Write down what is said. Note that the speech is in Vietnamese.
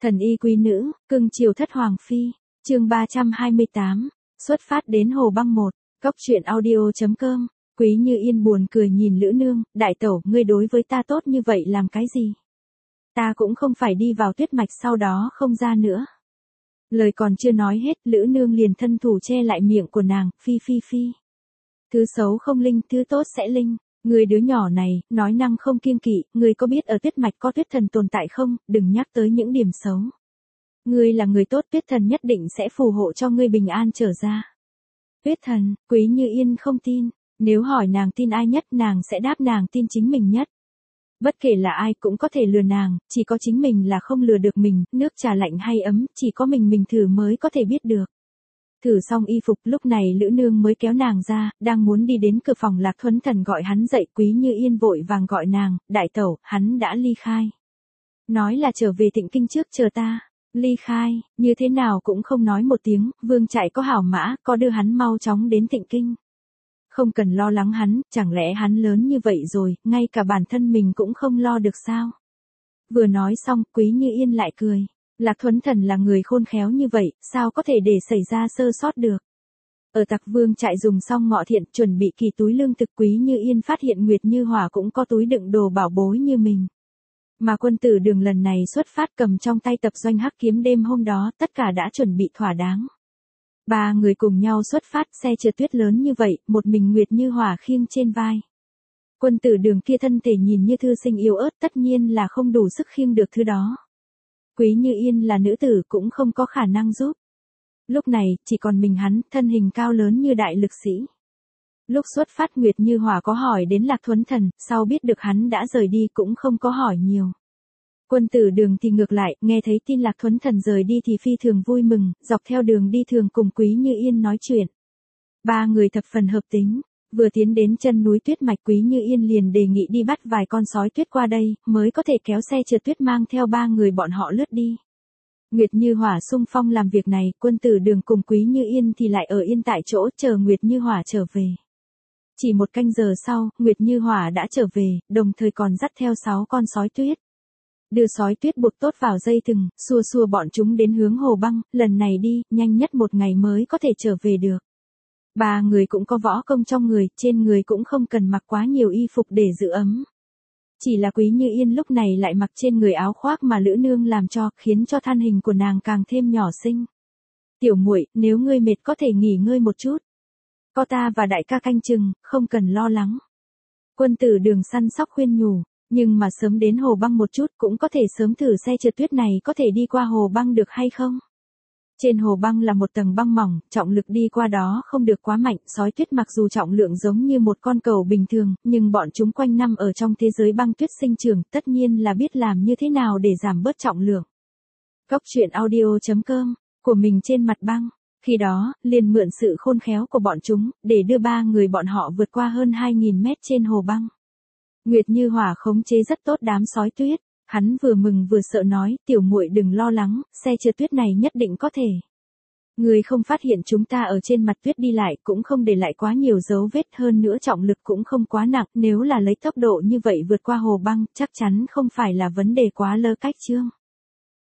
Thần y quý nữ, cưng chiều thất hoàng phi, chương 328, xuất phát đến Hồ Băng 1, góc truyện audio.com, Quý Như Yên buồn cười nhìn Lữ Nương, đại tẩu, ngươi đối với ta tốt như vậy làm cái gì? Ta cũng không phải đi vào tuyết mạch sau đó không ra nữa. Lời còn chưa nói hết, Lữ Nương liền thân thủ che lại miệng của nàng, phi phi phi. Thứ xấu không linh, thứ tốt sẽ linh. Người đứa nhỏ này, nói năng không kiêng kỵ, người có biết ở tuyết mạch có tuyết thần tồn tại không, đừng nhắc tới những điểm xấu. Ngươi là người tốt, tuyết thần nhất định sẽ phù hộ cho ngươi bình an trở ra. Tuyết thần, Quý Như Yên không tin, nếu hỏi nàng tin ai nhất nàng sẽ đáp nàng tin chính mình nhất. Bất kể là ai cũng có thể lừa nàng, chỉ có chính mình là không lừa được mình, nước trà lạnh hay ấm, chỉ có mình thử mới có thể biết được. Thử xong y phục lúc này Lữ Nương mới kéo nàng ra, đang muốn đi đến cửa phòng Lạc Thuấn Thần gọi hắn dậy, Quý Như Yên vội vàng gọi nàng, đại tẩu, hắn đã ly khai. Nói là trở về Tịnh Kinh trước chờ ta, ly khai, như thế nào cũng không nói một tiếng, Vương Trại có hảo mã, có đưa hắn mau chóng đến Tịnh Kinh. Không cần lo lắng hắn, chẳng lẽ hắn lớn như vậy rồi, ngay cả bản thân mình cũng không lo được sao? Vừa nói xong, Quý Như Yên lại cười. Lạc Thuấn Thần là người khôn khéo như vậy, sao có thể để xảy ra sơ sót được. Ở Tặc Vương Trại dùng xong ngọ thiện chuẩn bị kỳ túi lương thực, Quý Như Yên phát hiện Nguyệt Như Hỏa cũng có túi đựng đồ bảo bối như mình. Mà Quân Tử Đường lần này xuất phát cầm trong tay tập doanh hắc kiếm đêm hôm đó, tất cả đã chuẩn bị thỏa đáng. Ba người cùng nhau xuất phát, xe trượt tuyết lớn như vậy, một mình Nguyệt Như Hỏa khiêng trên vai. Quân Tử Đường kia thân thể nhìn như thư sinh yếu ớt, tất nhiên là không đủ sức khiêng được thứ đó. Quý Như Yên là nữ tử cũng không có khả năng giúp. Lúc này, chỉ còn mình hắn, thân hình cao lớn như đại lực sĩ. Lúc xuất phát Nguyệt Như Hỏa có hỏi đến Lạc Thuấn Thần, sau biết được hắn đã rời đi cũng không có hỏi nhiều. Quân Tử Đường thì ngược lại, nghe thấy tin Lạc Thuấn Thần rời đi thì phi thường vui mừng, dọc theo đường đi thường cùng Quý Như Yên nói chuyện. Ba người thập phần hợp tính. Vừa tiến đến chân núi tuyết mạch, Quý Như Yên liền đề nghị đi bắt vài con sói tuyết qua đây, mới có thể kéo xe trượt tuyết mang theo ba người bọn họ lướt đi. Nguyệt Như Hỏa xung phong làm việc này, Quân Tử Đường cùng Quý Như Yên thì lại ở yên tại chỗ chờ Nguyệt Như Hỏa trở về. Chỉ một canh giờ sau, Nguyệt Như Hỏa đã trở về, đồng thời còn dắt theo 6 con sói tuyết. Đưa sói tuyết buộc tốt vào dây thừng, xua xua bọn chúng đến hướng Hồ Băng, lần này đi, nhanh nhất một ngày mới có thể trở về được. Ba người cũng có võ công trong người, trên người cũng không cần mặc quá nhiều y phục để giữ ấm. Chỉ là Quý Như Yên lúc này lại mặc trên người áo khoác mà Lữ Nương làm cho, khiến cho thân hình của nàng càng thêm nhỏ xinh. Tiểu muội, nếu ngươi mệt có thể nghỉ ngơi một chút. Có ta và đại ca canh chừng, không cần lo lắng. Quân Tử Đường săn sóc khuyên nhủ, nhưng mà sớm đến Hồ Băng một chút cũng có thể sớm thử xe trượt tuyết này có thể đi qua Hồ Băng được hay không? Trên Hồ Băng là một tầng băng mỏng, trọng lực đi qua đó không được quá mạnh, sói tuyết mặc dù trọng lượng giống như một con cẩu bình thường, nhưng bọn chúng quanh năm ở trong thế giới băng tuyết sinh trưởng, tất nhiên là biết làm như thế nào để giảm bớt trọng lượng. Góc truyện audio.com, của mình trên mặt băng, khi đó, liền mượn sự khôn khéo của bọn chúng, để đưa ba người bọn họ vượt qua hơn 2.000 mét trên Hồ Băng. Nguyệt Như Hỏa khống chế rất tốt đám sói tuyết. Hắn vừa mừng vừa sợ nói, tiểu muội đừng lo lắng, xe trượt tuyết này nhất định có thể. Người không phát hiện chúng ta ở trên mặt tuyết đi lại cũng không để lại quá nhiều dấu vết, hơn nữa trọng lực cũng không quá nặng, nếu là lấy tốc độ như vậy vượt qua Hồ Băng, chắc chắn không phải là vấn đề quá lơ cách chương.